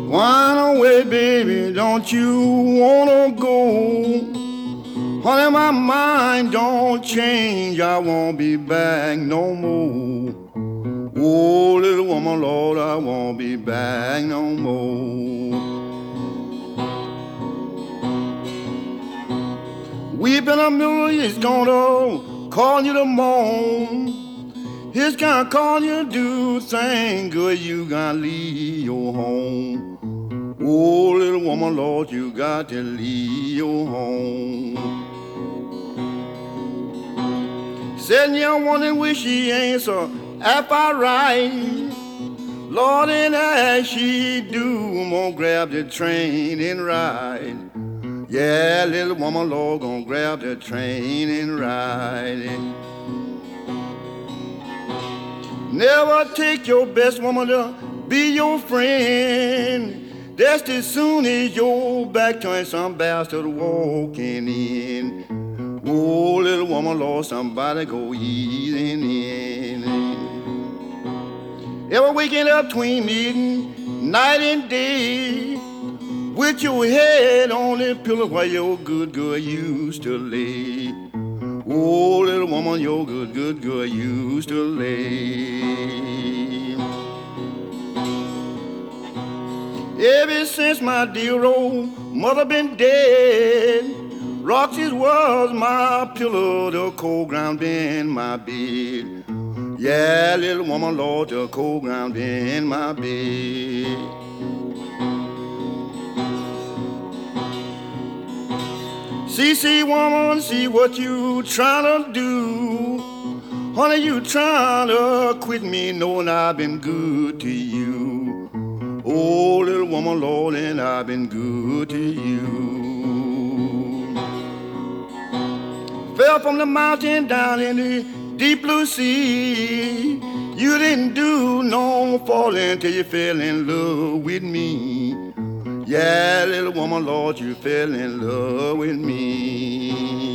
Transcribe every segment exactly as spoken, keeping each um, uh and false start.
Wine away, baby, don't you wanna go? Honey, my mind don't change, I won't be back no more. Oh, little woman, Lord, I won't be back no more. Weeping a mirror is gonna call you to moan. It's gonna call you to do things good, you gotta leave your home. Oh, little woman, Lord, you got to leave your home. Sitting here wondering where she ain't so if I right. Lord, and as she do, I'm gonna grab the train and ride. Yeah, little woman, Lord, gonna grab the train and ride. Never take your best woman to be your friend. Just as soon as your back turns, some bastard walking in. Oh, little woman, Lord, somebody go easing in. Ever waking up between meeting night and day, with your head on the pillow where your good girl used to lay. Oh, little woman, your good, good girl used to lay. Ever since my dear old mother been dead, Roxy's was my pillow, the cold ground been my bed. Yeah, little woman, Lord, the cold ground been my bed. See, see, woman, see what you tryna do. Honey, you tryna quit me, knowing I've been good to you. Oh, little woman, Lord, and I've been good to you. Fell from the mountain down in the deep blue sea. You didn't do no falling till you fell in love with me. Yeah, little woman, Lord, you fell in love with me.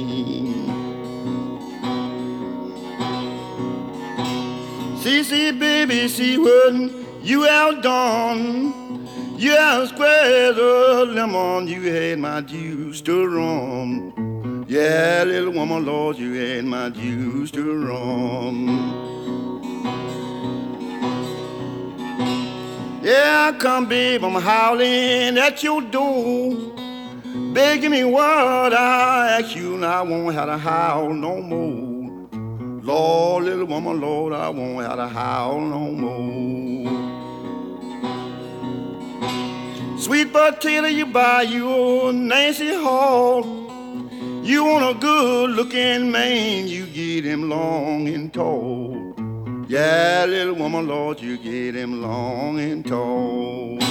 See, see, baby, see what you outdone. You out squared a lemon, you had my juice to rum. Yeah, little woman, Lord, you had my juice to rum. Yeah, come, babe, I'm howling at your door, begging me what I ask you, and I won't have to howl no more. Lord, little woman, Lord, I won't have to howl no more. Sweet potato, you buy you Nancy Hall. You want a good-looking man, you get him long and tall. Yeah, little woman, Lord, you get him long and tall.